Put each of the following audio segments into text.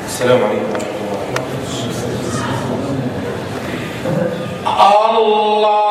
السلام عليكم ورحمة الله وبركاته.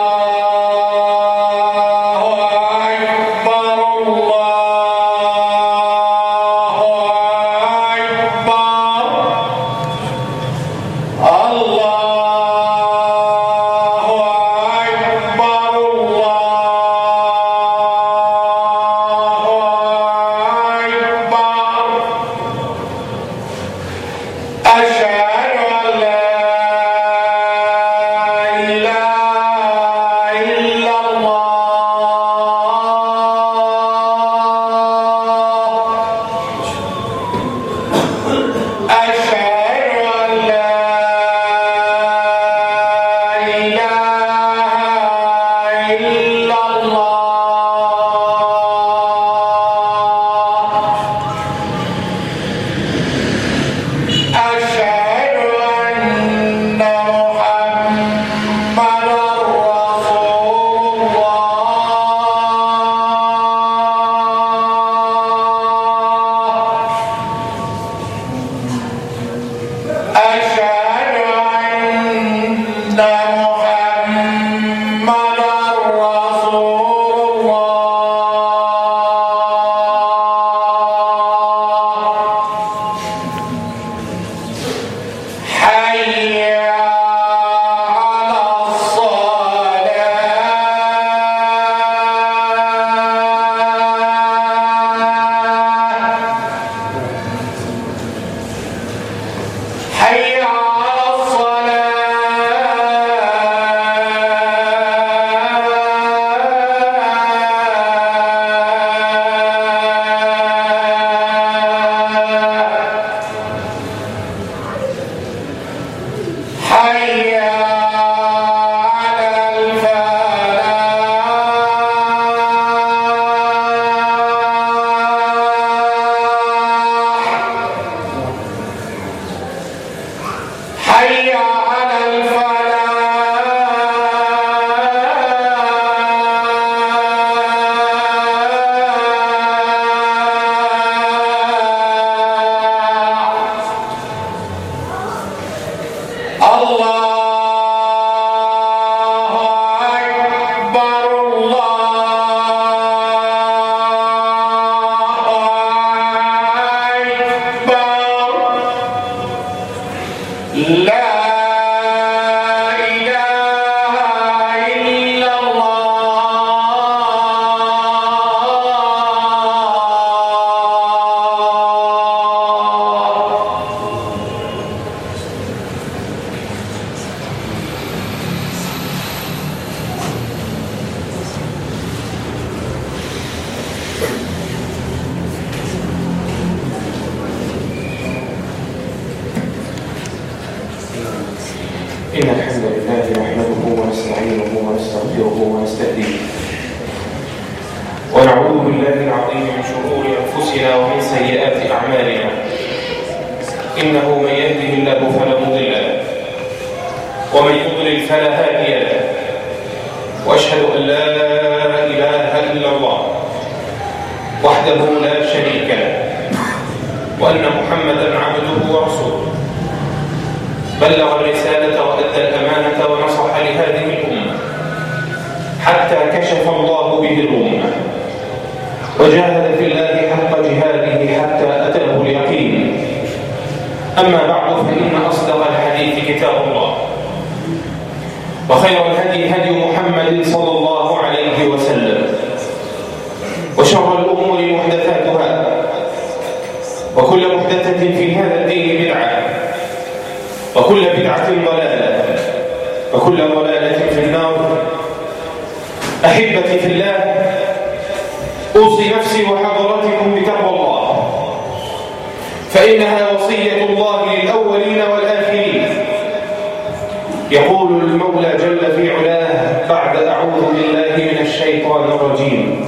إن الحمد لله نحمده ونستعينه ونستغفره ونستهديه ونعوذ بالله العظيم من شرور أنفسنا ومن سيئات أعمالنا. إنه من يهده الله فلا مضل له ومن يضلل فلا هادي له، وأشهد أن لا إله إلا الله وحده لا شريك له، وأن محمدا عبده ورسوله، بلغ الرسالة وأدى الأمانة ونصح لهذه الأمة حتى كشف الله به الأمة، وجاهد في الله حق جهاده حتى أتاه اليقين. أما بعد، فإن أصدق الحديث كتاب الله، وخير الهدي هدي محمد صلى الله عليه وسلم، وشر الأمور محدثاتها، وكل محدثة في هذا الدين بدعة، وكل بدعة ضلالة، وكل ضلالة في النار. أحبتي في الله، أوصي نفسي وحضراتكم بتقوى الله، فإنها وصية الله للأولين والآخرين. يقول المولى جل في علاه بعد أعوذ بالله من الشيطان الرجيم: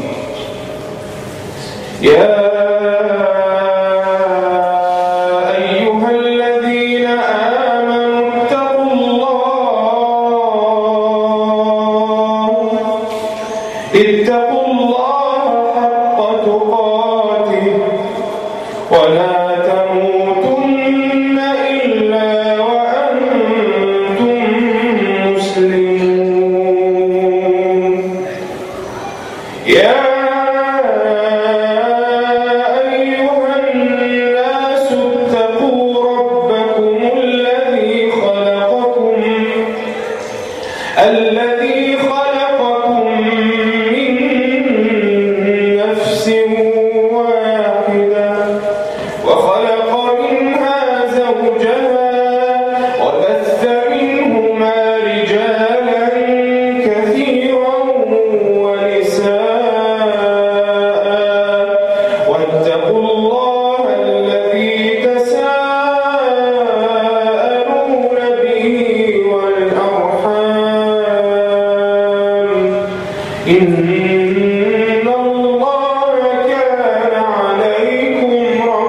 يا اتقوا الله حق تقاته ولا تموتن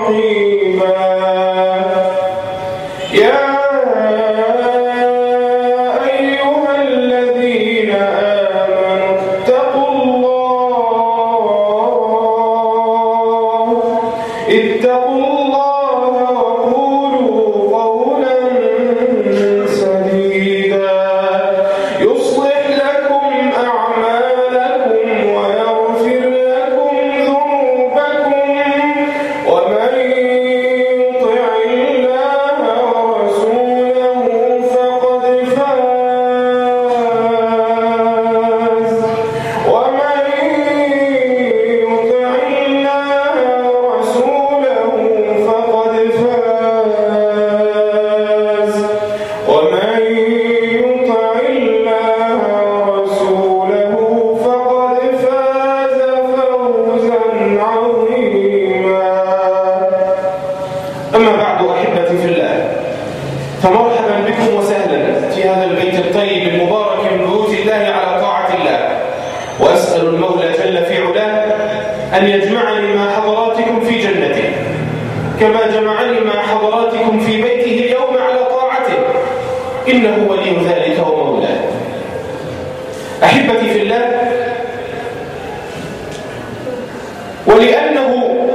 رقيبا يا أيها الذين آمنوا اتقوا الله وقولوا قولا سديدا يصلح لكم أعمالكم ويغفر لكم ذنوبكم ومن يطع الله ورسوله فقد فاز ومن يطع الله ورسوله فقد فاز ومن يطع الله ورسوله فقد فاز فوزا عظيما. أما بعد أحبتي في الله، فمرحبا بكم وسهلا في هذا البيت الطيب المبارك من بيوت الله على طاعة الله، وأسأل المولى جل في علاه أن يجمعني مع حضراتكم في جنته كما جمعني مع حضراتكم في بيته اليوم على طاعته، إنه ولي ذلك ومولاه. أحبتي في الله، ولأنه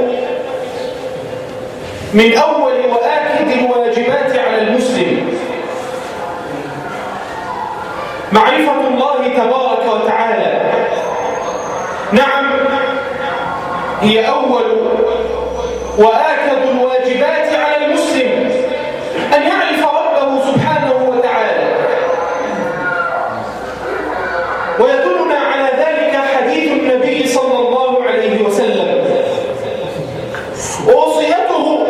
من أول وآكد الواجبات على المسلم معرفة الله تبارك وتعالى، نعم هي أول وآكد الواجبات على المسلم أن يعرف ربه سبحانه وتعالى، ويدلنا على ذلك حديث النبي صلى الله عليه وسلم ووصيته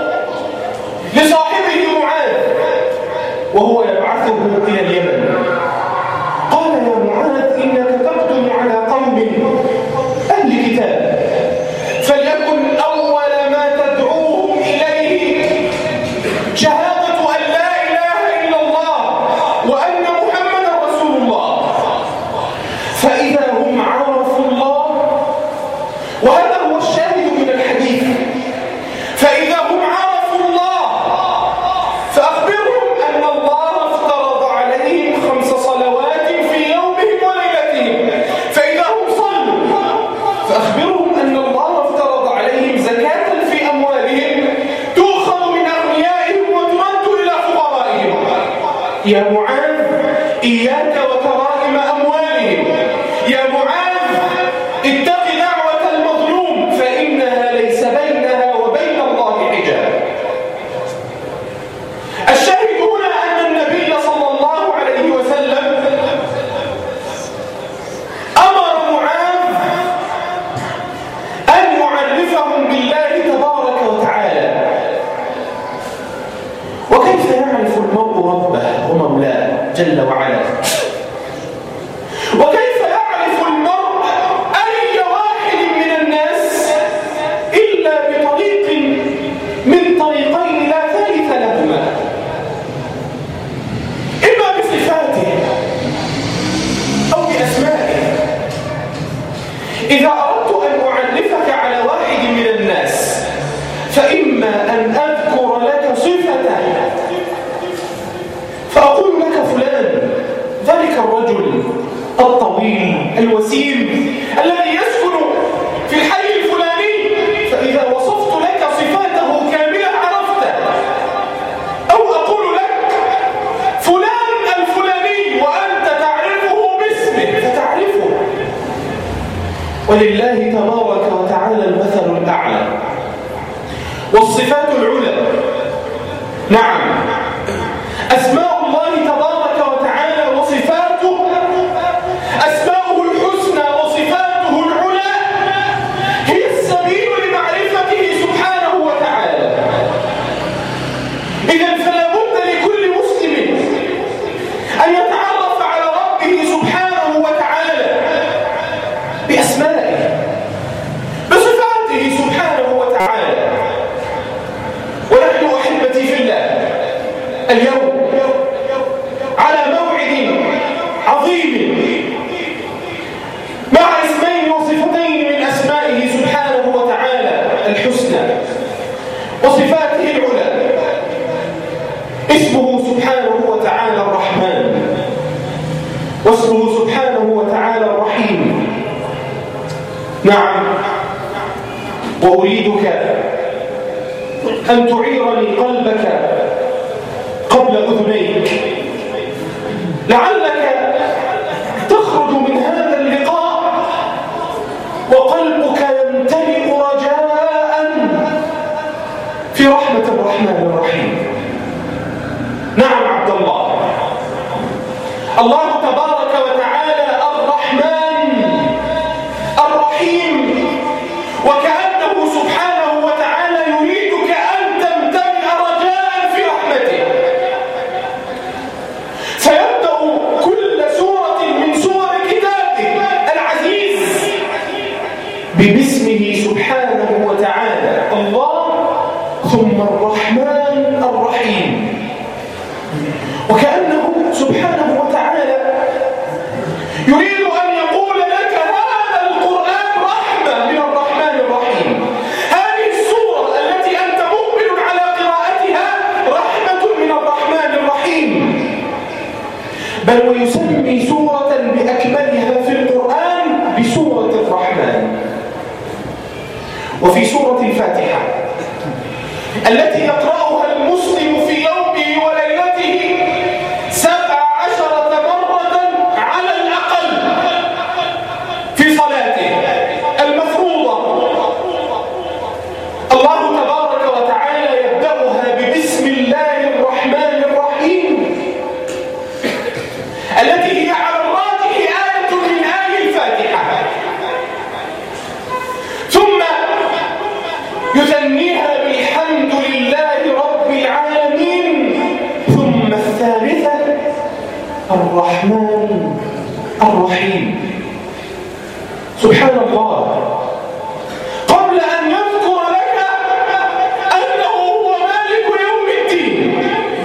لصاحبه معاذ وهو يبعثه إلى اليمن. قال يا معاذ إنك تقدم على قوم أهل كتاب، فليكن أول ما تدعوهم إليه شهادة أن لا إله إلا الله وأن محمدا رسول الله. فإذا هم عرفوا الله، وهذا هو الشاهد من الحديث، فإذا هم عرفوا الله فأخبرهم أن الله افترض عليهم 5 صلوات في يومهم وليلتهم، فإذا هم صلوا فأخبرهم أن الله افترض عليهم زكاة في أموالهم تؤخذ من أغنيائهم وترد إلى فقرائهم. يا معاذ إياك وكرائم أموالهم، يا معاذ اتق دعوة المظلوم فإنها ليس بينها وبين الله حجاب. الشاهد هنا أن النبي صلى الله عليه وسلم أمر معاذ أن يعرفهم بالله تبارك وتعالى. وكيف يعرف المرء ربه ومولاه جل وعلا؟ وكيف يعرف المرء أي واحد من الناس إلا بطريق من طريقين لا ثالث لهما، إما بصفاته أو بأسمائه. إذا أردت أن أعرفك على واحد من الناس فإما أن أذكر لك صفته فأقول لك فلان، ذلك الرجل الطويل الوسيم الذي يسكن في الحي الفلاني، فإذا وصفت لك صفاته كاملة عرفته. أو أقول لك فلان الفلاني وأنت تعرفه باسمه فتعرفه. ولله تبارك وتعالى المثل الأعلى والصفات العلى. نعم، أسماء الله تبارك وتعالى وصفاته، أسماؤه الحسنى وصفاته العلى هي السبيل لمعرفته سبحانه وتعالى. إذن فلا بد لكل مسلم أن يتعرف على ربه سبحانه وتعالى بأسمائه بصفاته سبحانه وتعالى. ونحن أحبتي في الله اليوم على موعد عظيم مع اسمين وصفتين من أسمائه سبحانه وتعالى الحسنى، اسمه سبحانه وتعالى الرحمن، واسمه سبحانه وتعالى الرحيم. نعم، وأريدك أن تعيرني قلبك قبل أذنيك، لعلك تخرج من هذا اللقاء وقلبك يمتلئ رجاء في رحمة الرحمن الرحيم. نعم عبد الله، الله تبارك وتعالى الرحمن الرحيم، وكأنه سبحانه وتعالى يريدك أن تمتلئ رجاء في رحمته، فيبدأ كل سورة من سور كتابه العزيز باسمه سبحانه وتعالى الله، ثم الرحمن الرحيم، وكأنه سبحانه وتعالى يريد أن يقول لك هذا القرآن رحمة من الرحمن الرحيم، هذه السورة التي أنت مقبل على قراءتها رحمة من الرحمن الرحيم. بل ويسمي سورة بأكملها في القرآن بسورة الرحمن. وفي سورة الفاتحة التي يقرأها المسلم في يومه وليلته 17 مرة على الأقل في صلاته المفروضة، الله تبارك وتعالى يبدأها ببسم الله الرحمن الرحيم، التي هي على الراجح آية من آي الفاتحة، ثم يثنيها بالحمد لله رب العالمين، ثم الثالثة الرحمن الرحيم. سبحان الله، قبل أن يذكر لك أنه هو مالك يوم الدين.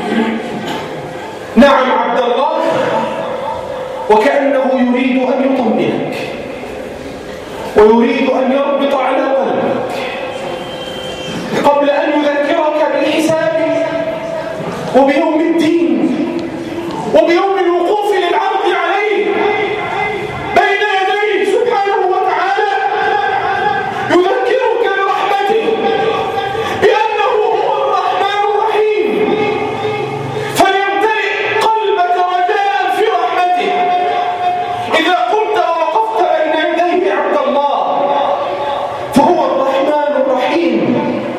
نعم عبد الله، وكأنه يريد أن يطمئنك ويريد أن يربط على قلبك قبل أن يذكرك بالحساب وبيوم الدين وبيوم الوقوف للعرض عليه بين يديه سبحانه وتعالى، يذكرك برحمته بأنه هو الرحمن الرحيم، فليمتلئ قلبك رجاء في رحمته. إذا قمت ووقفت بين يديه عبد الله فهو الرحمن الرحيم،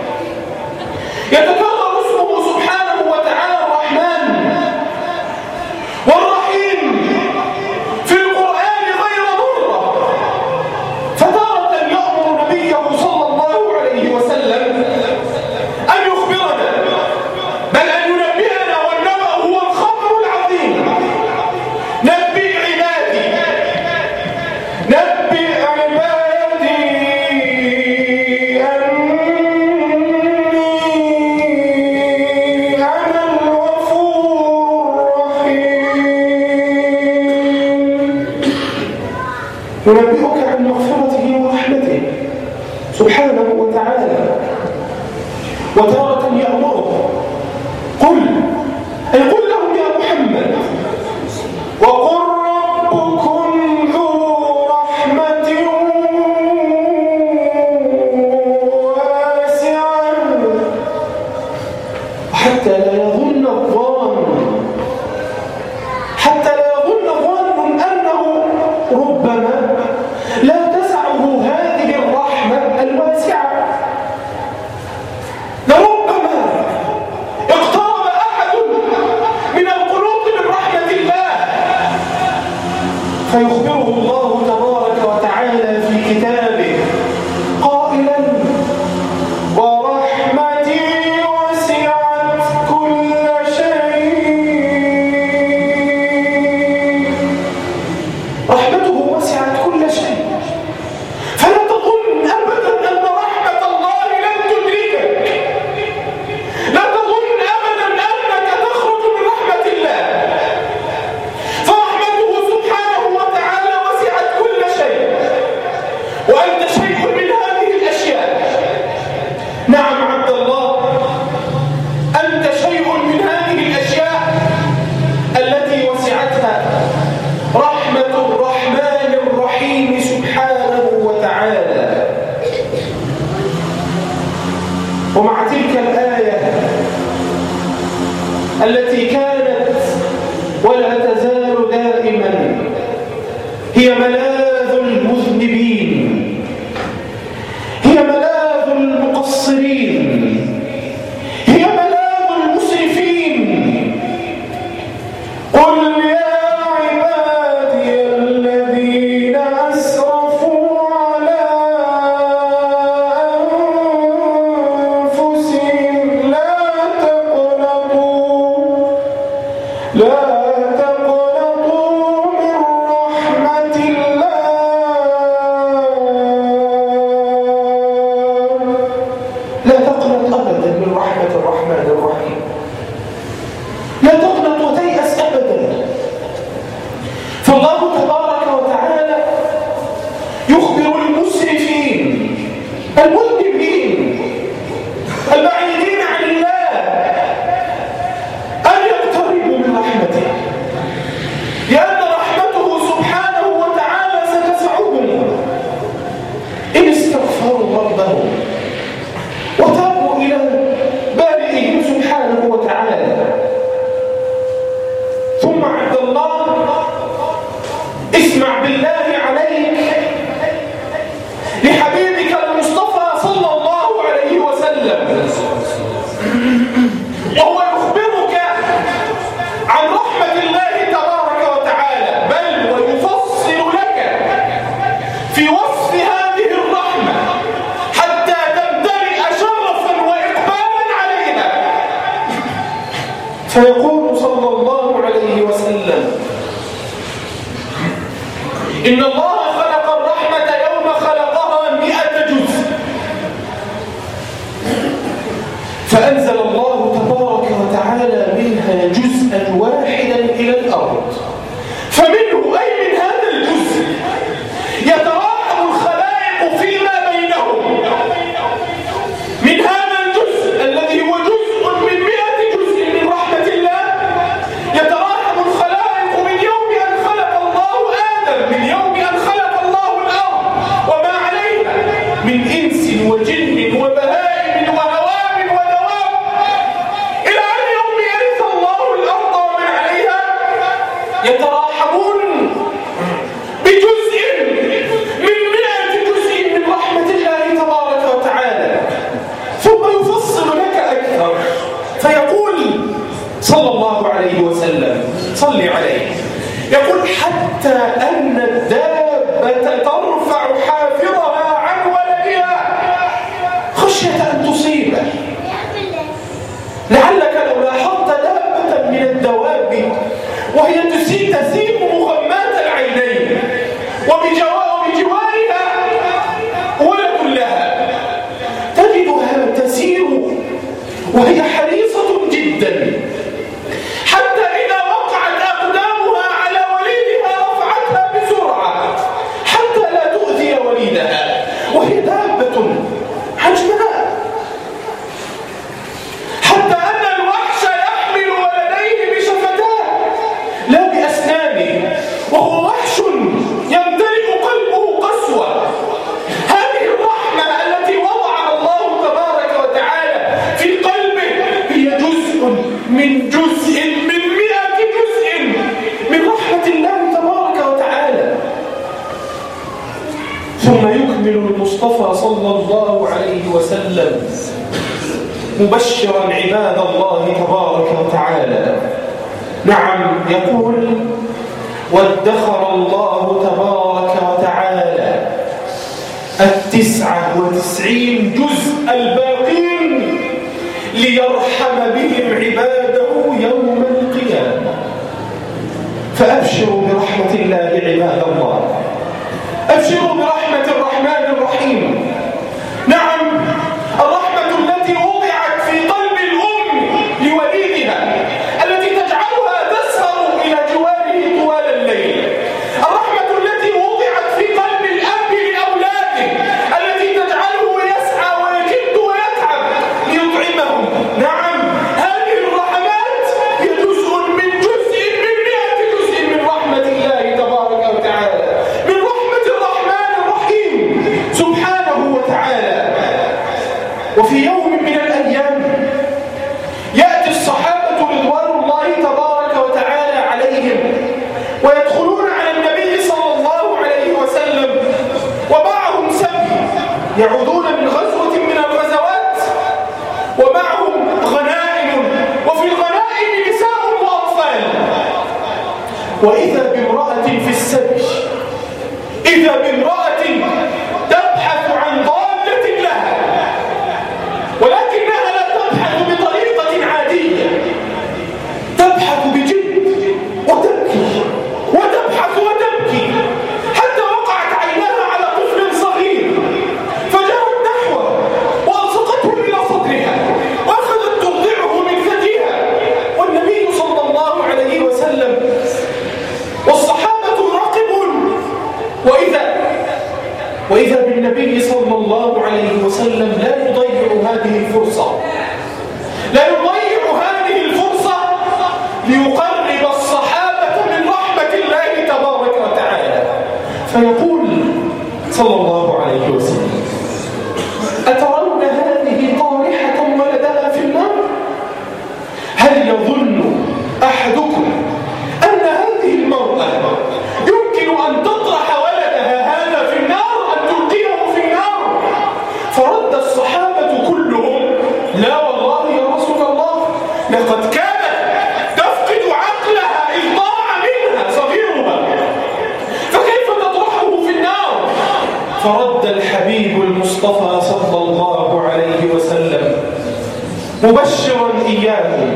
يتكرر اسمه سبحانه وتعالى الرحمن والرحيم في القرآن غير مرة، فتارة يأمر نبيه صلى الله عليه وسلم أن يخبرنا، بل أن ينبئنا، والنبأ هو الخبر العظيم. نبئ عبادي ينبئك عن مغفرته ورحمته سبحانه وتعالى. وتارة يأمره قل لهم يا محمد وقل ربكم ذو رحمة واسعة حتى لا يظن الظان أنه ربما لا تسعه هذه الرحمة الواسعة، لربما اقترب أحد من القنوط من رحمة الله، فيخبره الله تبارك وتعالى في كتابه قائلا ورحمتي وسعت كل ومع تلك الآية التي كانت ولا تزال دائما هي ملاذ المذنبين، هي ملاذ المقصرين، هي ملاذ المسرفين. قل يا عبادي الذين أسرفوا على أنفسهم لا تقنطوا من رحمة الله، لا تقنط أبدا من رحمة الرحمن الرحيم، لا تقنط وتيأس أبدا. فالله تبارك وتعالى يخبر المسرفين المذنبين البعيدين عن الله أن يقتربوا من رحمته، لأن رحمته سبحانه وتعالى ستسعهم إن استغفروا ربهم وتابوا إلى بارئهم سبحانه وتعالى. ثم عبد الله اسمع بالله عليك لحبيبك المصطفى صلى الله عليه وسلم، وهو يخبرك عن رحمة الله تبارك وتعالى، بل ويفصل لك في وصف هذه الرحمة حتى تمتلئ شرفا وإقبالا عليها. فيقول صلى الله عليه وسلم: إن الله خلق الرحمة يوم خلقها 100 جزء، فأنزل الله تبارك وتعالى منها جزءا واحدا إلى الأرض، فمنه أي من هذا الجزء يتراحم الخلائق فيما بينهم. من هذا الجزء الذي هو جزء من 100 جزء من رحمة الله يتراحم الخلائق من يوم أن خلق الله آدم، من يوم أن خلق الله الأرض وما عليها من إنس وجن وبهائم وهوام ودواب، إلى أن يوم يرث الله الأرض ومن عليها، يتراحمون بجزء من 100 جزء من رحمة الله تبارك وتعالى. ثم يفصل لك أكثر فيقول صلى الله عليه وسلم: صل عليه، يقول: حتى أن الدابة ترفع حافظها عن ولدها خشية أن تصيبه. لعلك لو لاحظت دابة من الدواب وهي تسيم مغمات العينين وبجوارها ولد لها، تجدها تسير وهي حريصة جدا، حتى إذا وقعت أقدامها على وليدها رفعتها بسرعة حتى لا تؤذي وليدها، وهي دابة حجمها، حتى أن الوحش يحمل ولديه بشفتاه لا بأسنانه، وهو وحش يمتلئ قلبه قسوة. هذه الرحمة التي وضعها الله تبارك وتعالى في قلبه هي جزء من 100 جزء من رحمة الله تبارك وتعالى. ثم يكمل المصطفى صلى الله عليه وسلم مبشرا عباد الله تبارك وتعالى. نعم، يقول: وادخر الله تبارك وتعالى 99 جزء الباقين ليرحم بهم عباده يوم القيامة. فأبشروا برحمة الله عباد الله، أبشروا برحمة الرحمن الرحيم. نعم، الرحمة التي وضعت في قلب الأم لوليدها، التي تجعلها تسهر إلى جواره طوال الليل، الرحمة التي وضعت في قلب الأب لأولاده، التي تجعله يسعى ويجد ويتعب ليطعمهم. نعم، هذه الرحمات هي جزء من 100 جزء من رحمة الله تبارك وتعالى، من رحمة الرحمن الرحيم سبحانه من الأيام يأتي الصحابة رضوان الله تبارك وتعالى عليهم ويدخلون على النبي صلى الله عليه وسلم ومعهم سبي يعودون من غزوة من الغزوات ومعهم غنائم وفي الغنائم نساء وأطفال. وإذا بامرأة في السبي، إذا بامرأة تبحث عن ضالة لها، ولكنها لا تبحث بطريقة عادية، تبحث بجد وتبكي وتبحث وتبكي حتى وقعت عيناها على طفل صغير فجرت نحوه وألصقته إلى صدرها وأخذت ترضعه من ثديها، والنبي صلى الله عليه وسلم والصحابة يراقبون. وإذا بالنبي صلى الله عليه وسلم لا يضيع هذه الفرصة، لا يضيع هذه الفرصة ليقرب الصحابة من رحمة الله تبارك وتعالى، فيقول صلى الله عليه وسلم: أترون هذه طارحة ولدها في النار؟ هل يظن أحدكم أن هذه المرأة يمكن أن تطرح ولدها هذا في النار، أن تلقيه في النار؟ فرد الصحابة كلهم: لا والله يا رسول الله، لقد كانت تفقد عقلها إذ ضاع منها صغيرها، فكيف تطرحه في النار؟ فرد الحبيب المصطفى صلى الله عليه وسلم مبشرا إياهم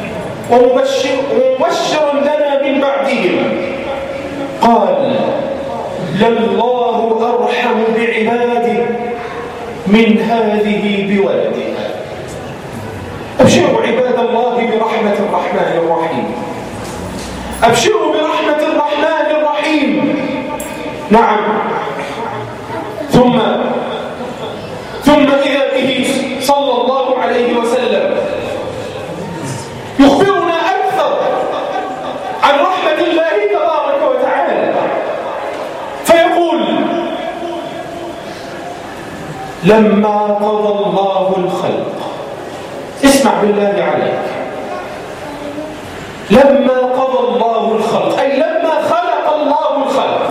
ومبشرا لنا من بعدهم، قال: لله أرحم بعباده من هذه بولدها. أبشروا عباد الله برحمة الرحمن الرحيم، أبشروا برحمة الرحمن الرحيم. نعم. ثم إذا به صلى الله عليه وسلم يخبرنا أكثر عن رحمة الله تبارك وتعالى، فيقول: لما قضى الله الخلق، اسمع بالله عليك، لما قضى الله الخلق أي لما خلق الله الخلق،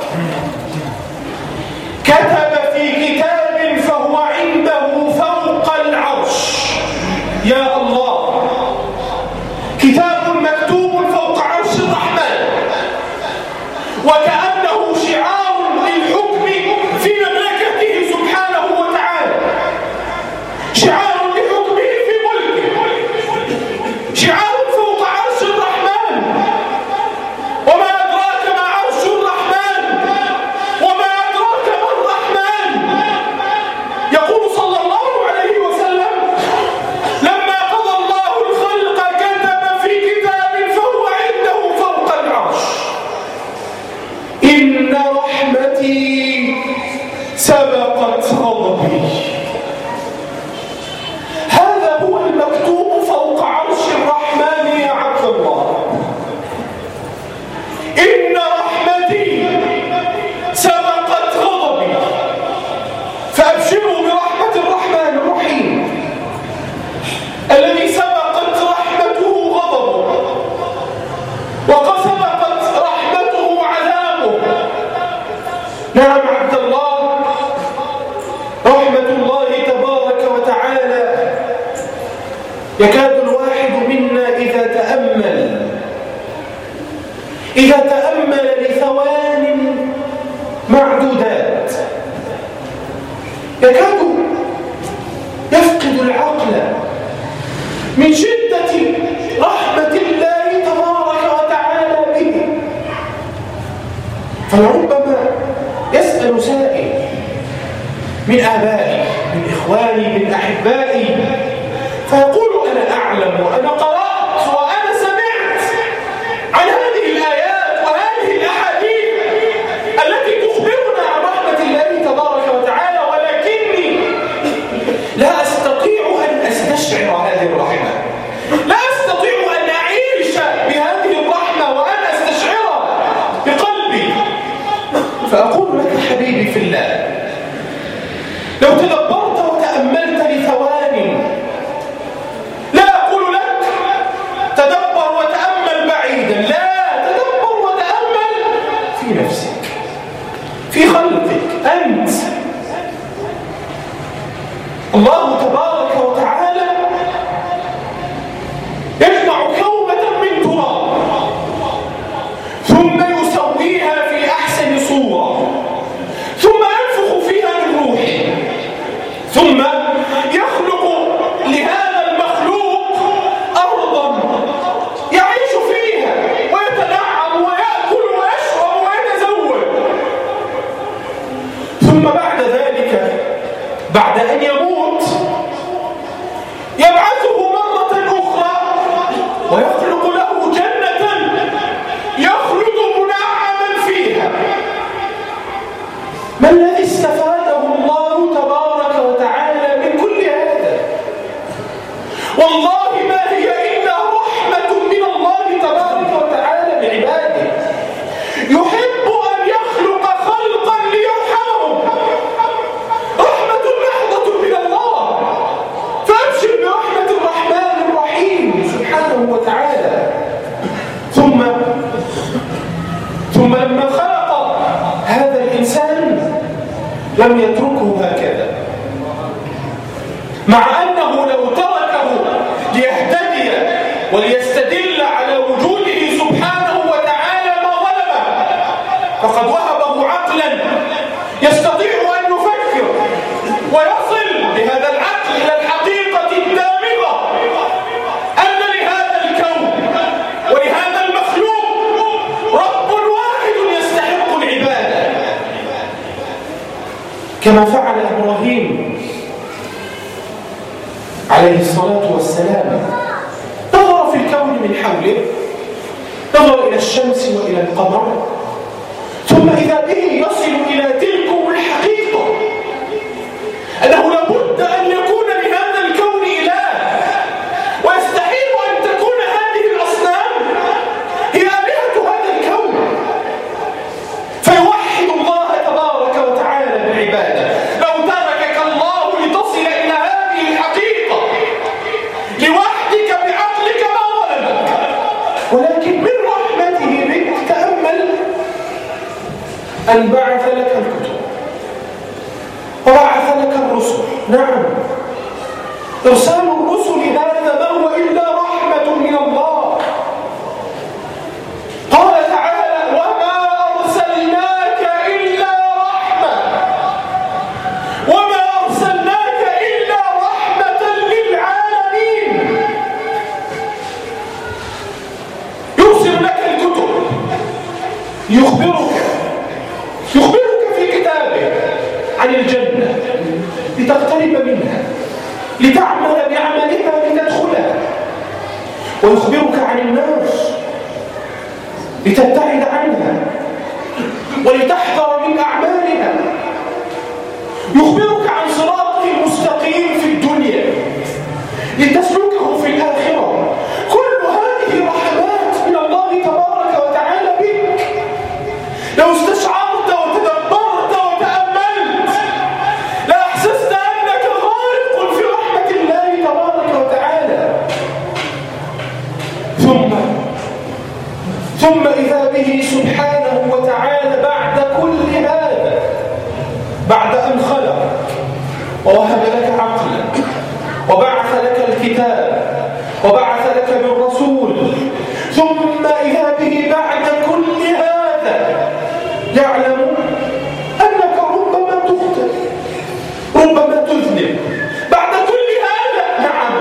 كتب في كتاب فهو عنده فوق العرش. يا الله، كتاب مكتوب فوق عرش الرحمن، وكأنه شعار للحكم في مملكته سبحانه وتعالى، شعار لحكمه في ملكه، شعار فوق عرش الرحمن. وما أدراك ما عرش الرحمن، وما أدراك ما الرحمن. يقول صلى الله عليه وسلم: لما قضى الله الخلق كتب في كتاب فهو عنده فوق العرش: إن رحمتي سبقت غضبي. هذا هو المكتوب فوق عرش الرحمن يا عبد الله. إن رحمتي سبقت غضبي. فأبشروا برحمة الرحمن الرحيم الذي سبقت رحمته غضبه، وسبقت رحمته عذابه. نعم عبد الله، رحمة الله تبارك وتعالى يكاد الواحد منا إذا تأمل لثوان معدودات يكاد يفقد العقل من شدة رحمة الله تبارك وتعالى به. فلربما يسأل سائل من آبائي، من إخواني، من أحبائي، فيقول: أنا أعلم وأنا قرأت وأنا سمعت عن هذه الآيات وهذه الأحاديث التي تخبرنا عن رحمة الله تبارك وتعالى، ولكني لا أستطيع أن أستشعر هذه الرحمة، لا أستطيع أن أعيش بهذه الرحمة وأن أستشعرها بقلبي. فأقول لك حبيبي في الله، لو تدبرت وتأملت لثوان والله ما هي إلا رحمة من الله تبارك وتعالى بعباده. يحب أن يخلق خلقا ليرحمهم، رحمة محضة من الله. فأبشر برحمة الرحمن الرحيم سبحانه وتعالى. ثم لما خلق هذا الإنسان لم يتركه هكذا، مع أنه لو تركه ليهتدي وليستدل على وجوده سبحانه وتعالى ما ظلمه، فقد وهبه عقلا يستطيع أن يفكر ويصل بهذا العقل إلى الحقيقة الدامغة أن لهذا الكون ولهذا المخلوق رب واحد يستحق العبادة، كما فعل إبراهيم عليه الصلاة والسلام. نظر في الكون من حوله، نظر إلى الشمس وإلى القمر، ثم إذا به يصل إلى تلكم الحقيقة أنه لابد أن يكون لهذا الكون إله، ويستحيل أن تكون هذه الأصنام هي آلهة هذا الكون، فيوحد الله تبارك وتعالى بالعبادة. لو تركك الله لتصل إلى هذه الحقيقة لوحدك بعقلك ما ظلمك، ولكن من رحمته بك تأمل أن بعث لك الكتب وبعث لك الرسل. نعم، إرسال الرسل هذا ما هو إلا رحمة من الله. قال تعالى: وما أرسلناك إلا رحمة، وما أرسلناك إلا رحمة للعالمين. يرسل لك الكتب، يخبرك في كتابه عن الجنة لتقترب منها، لتعمل بعملها لتدخلها، ويخبرك عن النار لتبتعد عنها ولتحذر من أعمالها، يخبرك عن صراطه المستقيم في الدنيا لتسلكه في الآخرة. كل هذه رحمات من الله تبارك وتعالى بك. لو استشعرت وتدبرت وتأملت لأحسست أنك غارق في رحمة الله تبارك وتعالى. ثم إذا به سبحانه وتعالى بعد كل هذا، بعد أن خلق ووهب لك عقلا وبعث لك الكتاب وبعث لك بالرسول، ثم إذا به بعد كل هذا يعلم أنك ربما تخطئ، ربما تذنب. بعد كل هذا نعم،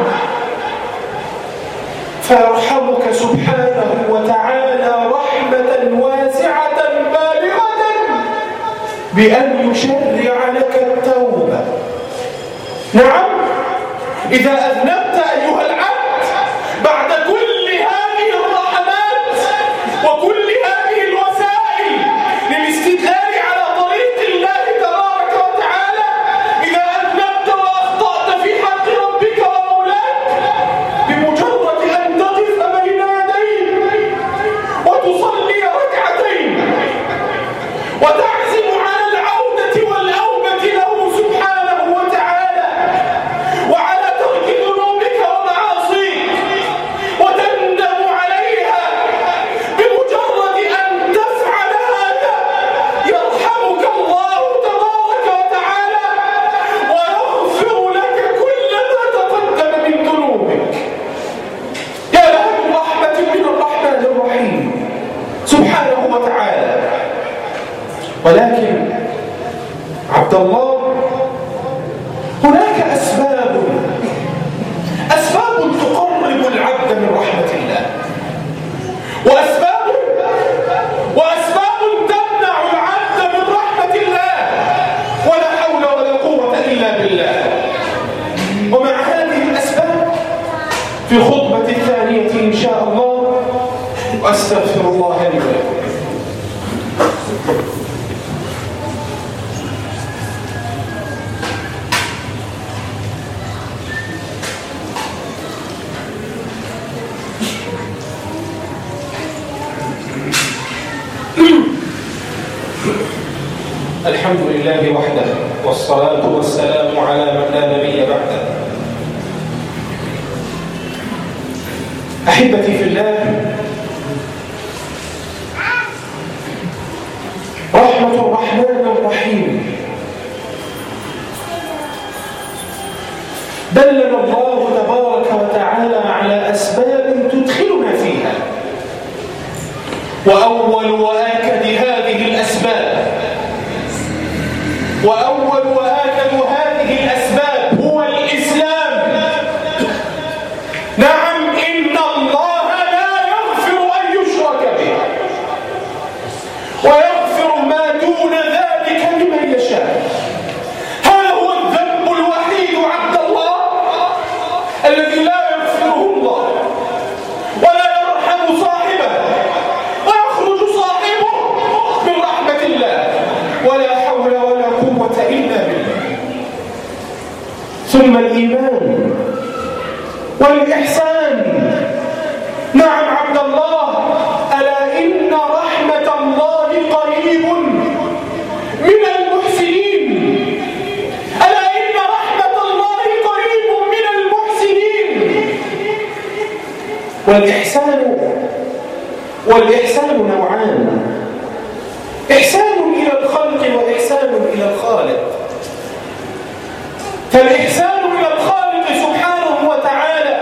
فيرحمك سبحانه وتعالى رحمة واسعة بالغة بأن يشرع لك التوبة. نعم، إذا أذنبت أيها العبد بعد كل هذه الرحمات وكل هذه الوسائل للاستدلال على طريق الله تبارك وتعالى، إذا أذنبت وأخطأت في حق ربك ومولاك، بمجرد أن تقف بين يديه وتصلي ركعتين وتعزم على العودة والأوبة له سبحانه وتعالى، وعلى ترك ذنوبك ومعاصيك وتندم عليها، بمجرد أن تفعل هذا يرحمك الله تبارك وتعالى ويغفر لك كل ما تقدم من ذنوبك. يا له من رحمة من الرحمن الرحيم سبحانه وتعالى. ولكن عبد الله، هناك أسباب تقرب العبد من رحمة الله، وأسباب تمنع العبد من رحمة الله، ولا حول ولا قوة إلا بالله. ومع هذه الأسباب في الخطبة الثانية إن شاء الله، وأستغفر الله لي ولكم. الحمد لله وحده، والصلاة والسلام على من لا نبي بعده. أحبتي في الله، رحمة الرحمن الرحيم دلنا الله تبارك وتعالى على أسباب تدخلنا فيها، وأول وآكد هذه الأسباب هو الإسلام. نعم، إن الله لا يغفر أن يشرك به ويغفر ما دون ذلك لمن يشاء. هذا هو الذنب الوحيد عبد الله الذي لا يغفره الله ولا يرحم صاحبه ويخرج صاحبه من رحمة الله، ولا حول ولا قوة إلا بالله. ثم الإيمان والإحسان. نعم عبد الله، ألا إن رحمة الله قريب من المحسنين. ألا إن رحمة الله قريب من المحسنين. والإحسان نوعان: إحسان إلى الخلق وإحسان إلى الخالق. فالإحسان إلى الخالق سبحانه وتعالى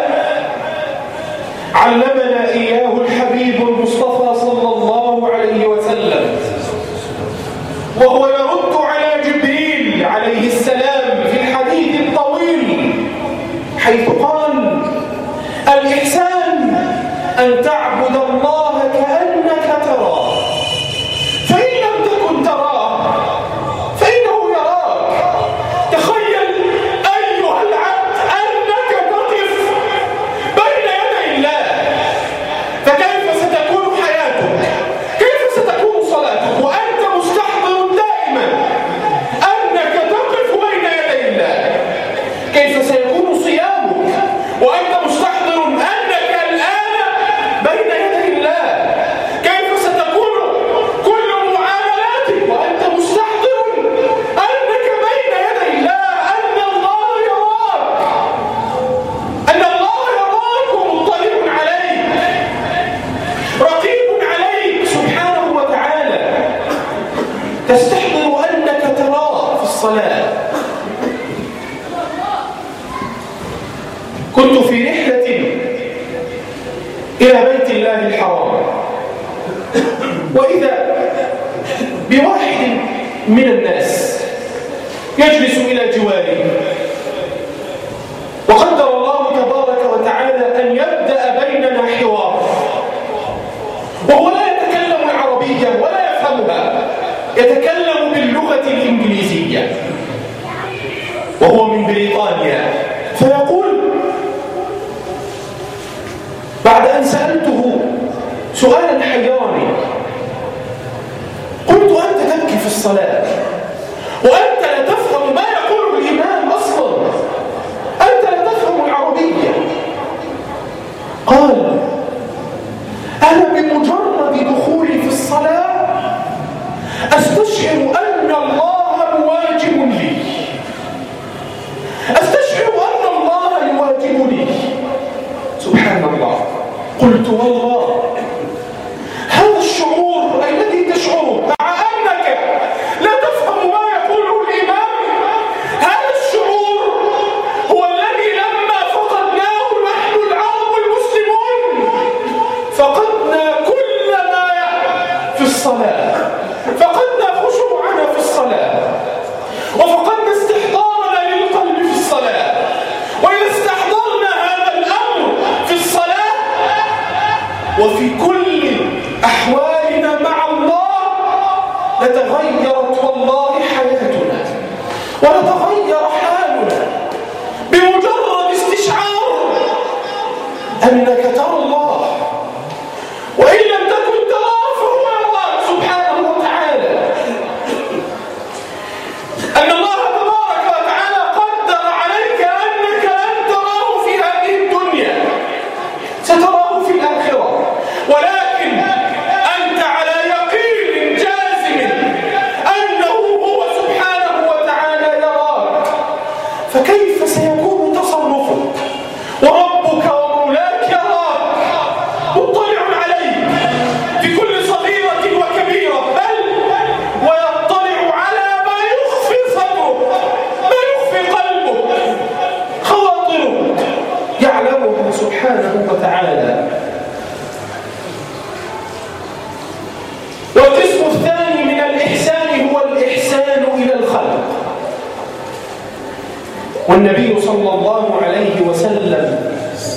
علمنا إياه الحبيب المصطفى صلى الله عليه وسلم، وهو يرد على جبريل عليه السلام في الحديث الطويل، حيث قال: الإحسان أن تعبد الله كأنك تراه، فإن لم تكن تراه فإنه يراك. تخيل أيها العبد أنك تقف بين يدي الله، فكيف ستكون حياتك؟ كيف ستكون صلاتك وأنت مستحضر دائما أنك تقف بين يدي الله؟ كيف سيكون صيامك وأنت مستحضر أنك الآن بين يدي الله؟ كيف ستكون كل معاملاتك وأنت مستحضر أنك بين يدي الله، أن الله يراك، أن الله يراك ومطلع عليك، رقيب عليك سبحانه وتعالى. تستحضر أنك تراه في الصلاة. كنت في رحلة إلى بيت الله الحرام، وإذا بواحد من الناس يجلس إلى جواري، وقدر الله تبارك وتعالى أن يبدأ بيننا حوار، وهو لا يتكلم العربية ولا يفهمها، يتكلم باللغة الإنجليزية، وهو من بريطانيا. فيقول بعد أن سألته سؤالا حيرني، قلت: أنت تبكي في الصلاة وأنت لا تفهم ما يقوله الإمام أصلا، أنت لا تفهم العربية. قال: أنا بمجرد دخولي في الصلاة أستشعر أن الله مواجب لي، أستشعر أن الله يواجبني. سبحان الله. قلت: والله هذا الشعور الذي تشعره مع أنك لا تفهم ما يقوله الإمام، هذا الشعور هو الذي لما فقدناه نحن العرب المسلمون فقدنا كل ما في الصلاة، فقدنا خشوعنا في الصلاة، وفقدنا استحضارنا للقلب في الصلاة. وإذا استحضرنا هذا الأمر في الصلاة وفي كل أحوالنا مع الله لتغيرت والله حياتنا ولتغير حالنا بمجرد استشعار أنك ترى الله، وإن لم تكن تراه فهو يراك سبحانه وتعالى. أن الله تبارك وتعالى قدر عليك أنك لن تراه في هذه الدنيا، ستراه في الآخرة، ولكن أنت على يقين جازم أنه هو الله سبحانه وتعالى. والقسم الثاني من الإحسان هو الإحسان إلى الخلق. والنبي صلى الله عليه وسلم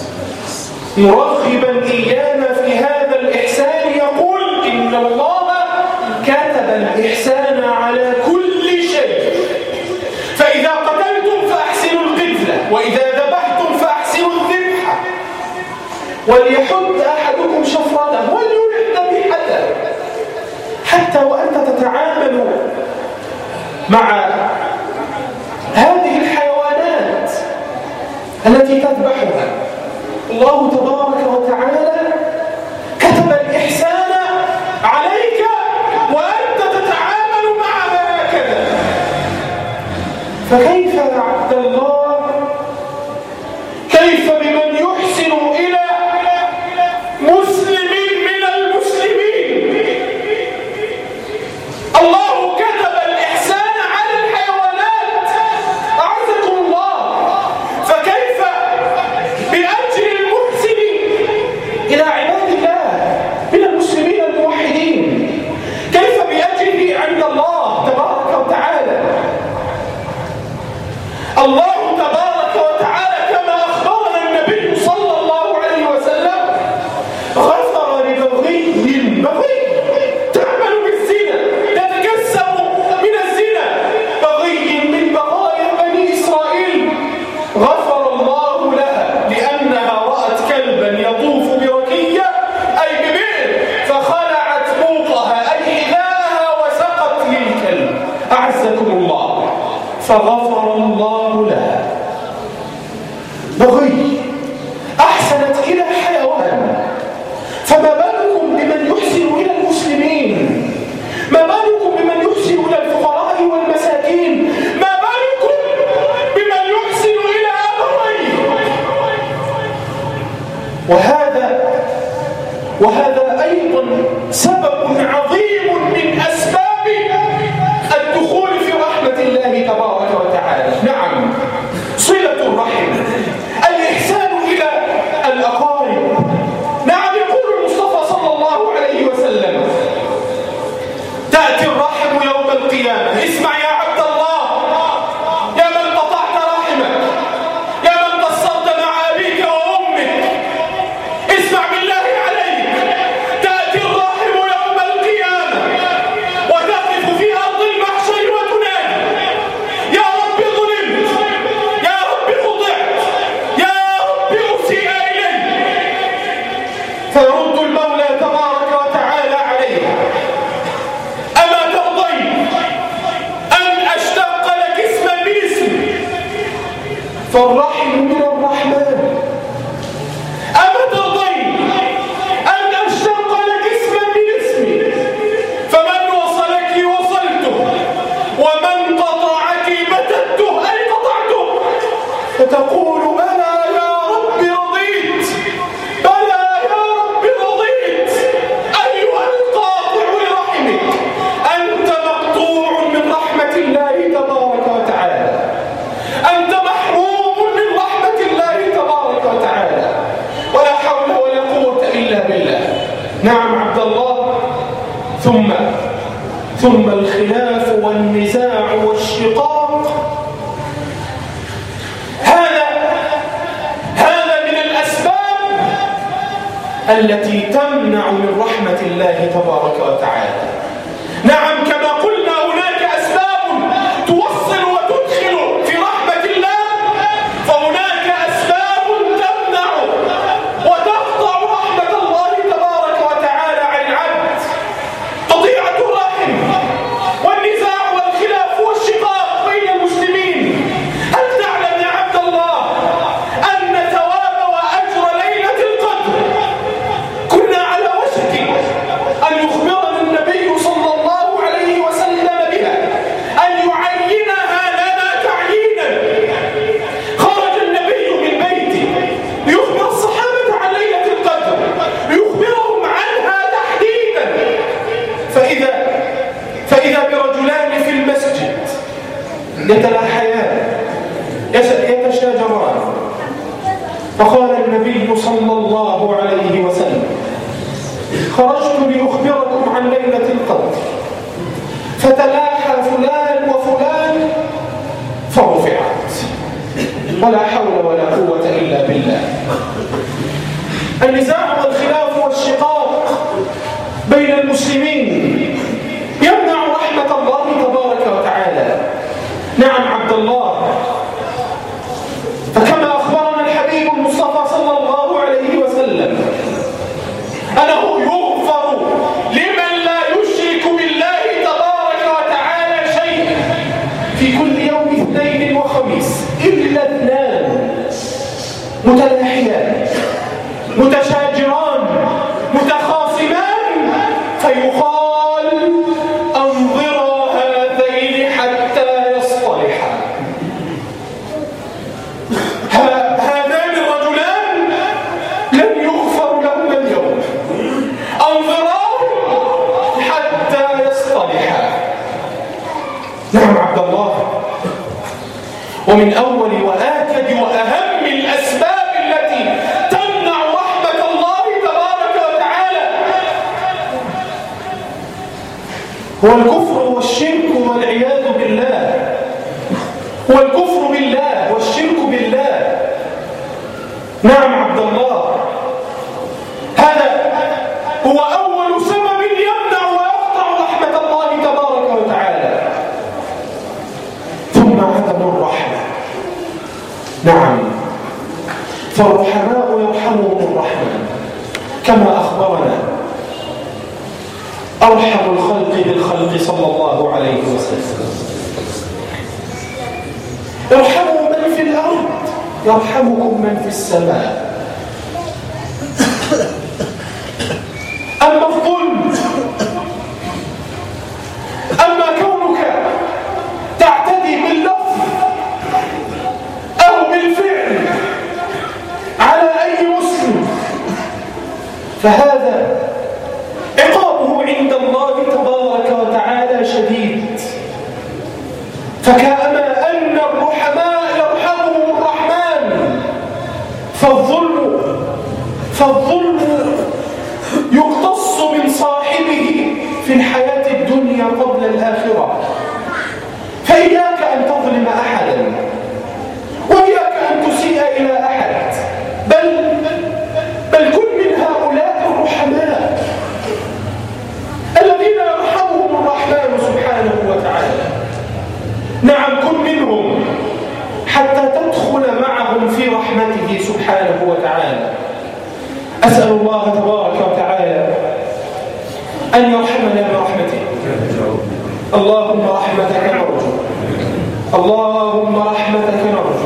مرغبا إيانا في هذا الإحسان يقول إن الله كتب الإحسان على كل شيء، فإذا قتلتم فأحسنوا القتلة، وإذا ذبحتم فأحسنوا الذبح، وليحد أحدكم شفرته وليرح ذبيحته. حتى وأنت تتعامل مع هذه الحيوانات التي تذبحها، الله تبارك وتعالى كتب الإحسان عليك وأنت تتعامل معها هكذا. فكيف يا عبد الله، كيف بمن يحسن إلى مسلم من المسلمين؟ الله كتب الإحسان على الحيوانات، أعزكم الله، فكيف بأجر المحسن إلى عباد الله من المسلمين الموحدين؟ كيف بأجره عند الله تبارك وتعالى؟ الله تبارك وتعالى كما أخبرنا النبي صلى الله عليه وسلم غفر لبغي تعمل بالزنا، تتكسب من الزنا، بغي من بغايا بني إسرائيل، غفر الله لها لأنها رأت كلبا يطوف بركية أي ببئر فخلعت بوقها أي حذاءها وسقت للكلب، أعزكم الله، فغفر الله لها. بغي أحسنت إلى حيوان، فما بالكم بمن يحسن إلى المسلمين؟ ما بالكم بمن يحسن إلى الفقراء والمساكين؟ ما بالكم بمن يحسن إلى أبويه؟ وهذا أيضا سبب عظيم من أسباب الدخول في رحمة الله تبارك وتعالى. نعم، صلة الرحم، الإحسان إلى الأقارب. نعم، يقول المصطفى صلى الله عليه وسلم تأتي الرحم يوم القيامة. اسمع يا عبد الله، يا من قطعت رحمك، يا من قصرت مع أبيك وأمك، اسمع بالله عليك، تأتي الرحم يوم القيامة وتقف في أرض المحشر وتنادي يا رب ظلمت، يا رب خضعت، يا رب أسيء إلي، فيرد المولى تبارك وتعالى عليها أما ترضين أن أشتق لك اسما من اسمي؟ فالرحم من الرحمن. أما ترضين أن أشتق لك اسما من اسمي؟ فمن وصلك وصلته، ومن قطعك بتته أي قطعته، فتقول بلى يا رب رضيت، بلى يا رب رضيت. أيها القاطع لرحمك، أنت مقطوع من رحمة الله تبارك وتعالى، أنت محروم من رحمة الله تبارك وتعالى، ولا حول ولا قوة إلا بالله. نعم عبد الله، ثم الخلاف والنزاع والشقاق، هذا من الأسباب التي تمنع من رحمة الله تبارك وتعالى. نعم، كما قلنا هناك أسباب توصل وتدخل في رحمة الله، فهناك أسباب تمنع وتقطع رحمة الله تبارك وتعالى عن العبد. قطيعة الرحم والنزاع والخلاف والشقاق بين المسلمين. هل تعلم يا عبد الله أن ثواب وأجر ليلة القدر كنا على وشك أن يخبرنا النبي صلى النبي صلى الله عليه وسلم: خرجت لأخبركم عن ليلة القدر، فتلاحى فلان وفلان فرفعت، ولا حول ولا قوة إلا بالله. النزاع والخلاف والشقاق بين المسلمين يمنع رحمة الله تبارك وتعالى. نعم عبد الله، فكما أخبرنا الحبيب المصطفى صلى الله عليه وسلم أنه يغفر لمن لا يشرك بالله تبارك وتعالى شيئا في كل يوم اثنين وخميس إلا اثنان متلاحيان متشاجران متخاصمان، فيقال: أنظرا هذين حتى يصطلحا. هذان الرجلان لن يغفر لهما اليوم، أنظراهم حتى يصطلحا. نعم عبد الله، ومن أول وآكد وأهم الأسباب التي تمنع رحمة الله تبارك وتعالى هو الكفر والشرك والعياذ بالله. هو الكفر بالله والشرك بالله. نعم عبد الله، هذا هو أول سبب يمنع ويقطع رحمة الله تبارك وتعالى. ثم عدم الرحمة. نعم، فالرحماء يرحمهم الرحمن كما أخبرنا أرحم الخلق بالخلق صلى الله عليه وسلم: ارحموا من في الأرض يرحمكم من في السماء. أما الظلم، أما كونك تعتدي باللفظ أو بالفعل على أي مسلم، فهذا عقابه عند الله تبارك وتعالى شديد. فكأما أن الرحماء يرحمهم الرحمن، فالظلم يقتص من صاحبه في الحياة الدنيا قبل الآخرة. فإياك أن تظلم أحدا، وإياك أن تسيء إلى أحد، بل كن من هؤلاء الرحماء الذين يرحمهم الرحمن سبحانه وتعالى. نعم، كن منهم حتى تدخل معهم في رحمته سبحانه وتعالى. أسأل الله تبارك وتعالى أن يرحمنا برحمته. اللهم رحمتك نرجو، اللهم رحمتك نرجو،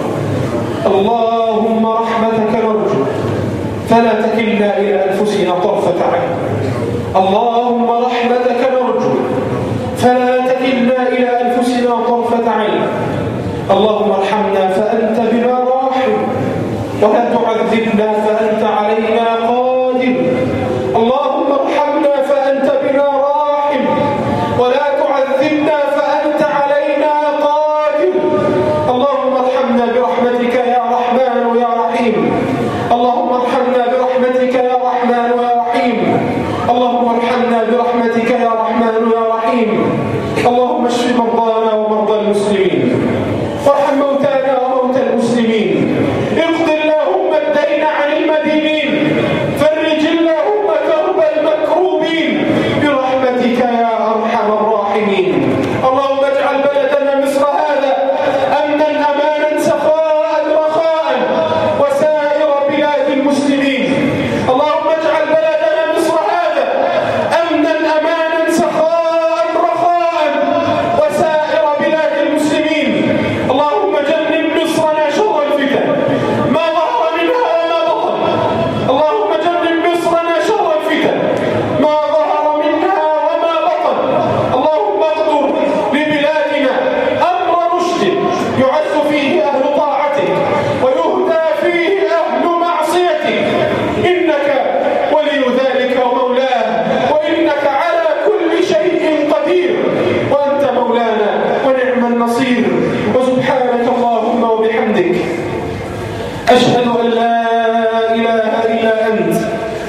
اللهم رحمتك نرجو، فلا تكلنا إلى أنفسنا طرفة عين. اللهم رحمتك نرجو، فلا تكلنا إلى أنفسنا طرفة عين. اللهم ارحمنا فأنت بنا راحم، ولا تعذبنا فأنت علينا قادر. اللهم ارحمنا فأنت بنا راحم، ولا تعذبنا فأنت علينا قادر. اللهم ارحمنا برحمتك يا رحمن يا رحيم. اللهم ارحمنا برحمتك يا رحمن يا رحيم. اللهم ارحمنا برحمتك يا رحمن يا رحيم. اللهم اشف مرضانا ومرضى المسلمين، وارحم موتانا وموتى المسلمين. اقض اللهم الدين عن المدينين، فرج اللهم كرب المكروبين برحمتك يا ارحم الراحمين. اللهم اجعل بلدنا مصر هذا امنا امانا سخاء رخاء وسائر بلاد المسلمين. اللهم اجعل بلدنا مصر هذا امنا امانا سخاء رخاء وسائر بلاد المسلمين. اللهم جنب مصرنا شر الفتن ما ظهر منها وما بطن. اللهم جنب مصرنا شر الفتن ما ظهر منها وما بطن. اللهم اقدر لبلادنا امر رشد يعز فيه اهل طاعتك ويهدى فيه اهل معصيتك، انك ولي ذلك ومولاه، وانك على كل شيء قدير، وانت مولانا ونعم النصير. وسبحانك اللهم وبحمدك أشهد أن لا إله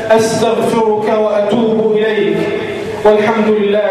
أستغفرك وأتوب إليك، والحمد لله